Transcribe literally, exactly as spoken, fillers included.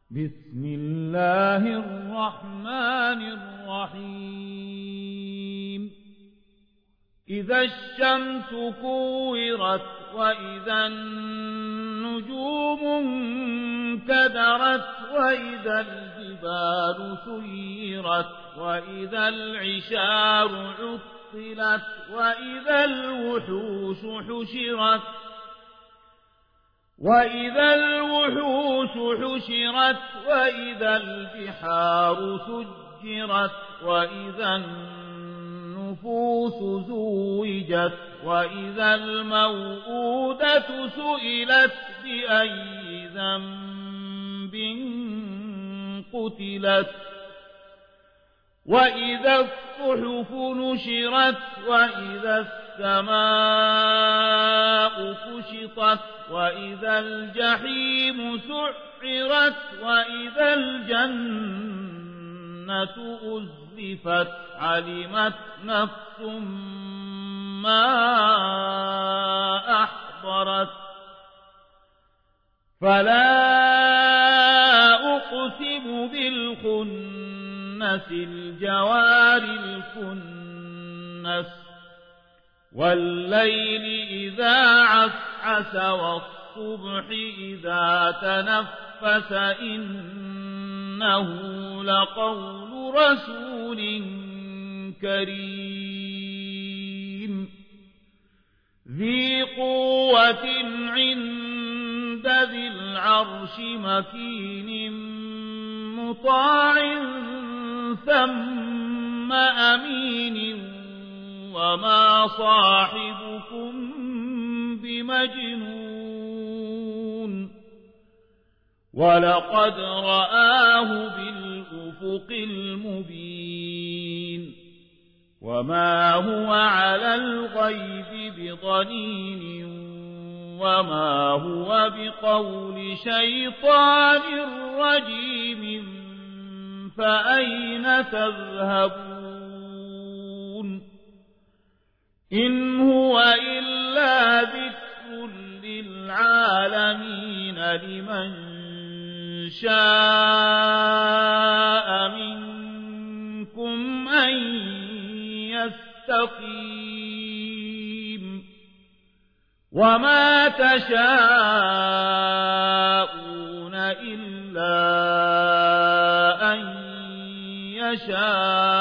بسم الله الرحمن الرحيم إذا الشمس كورت وإذا النجوم انكدرت وإذا الجبال سيرت وإذا العشار عطلت وإذا الوحوش حشرت وإذا الوحوش حشرت وإذا البحار سجرت وإذا النفوس زوجت وإذا الموءودة سئلت بأي ذنب قتلت وإذا الصحف نشرت وإذا السماء كشطت وإذا الجحيم سعرت وإذا الجنة أزلفت علمت نفس ما أحضرت فلا أقسم بالخنس الجوار الكنس والليل إذا عسعس والصبح إذا تنفس إنه لقول رسول كريم ذي قوة عند ذي العرش مكين مطاع ثم أمين وما صاحبكم بمجنون ولقد رآه بالأفق المبين وما هو على الغيب بضنين وما هو بقول شيطان رجيم فأين تذهبون إن هو إلا ذكر للعالمين لمن شاء منكم أن يستقيم وما تشاءون إلا أن يشاء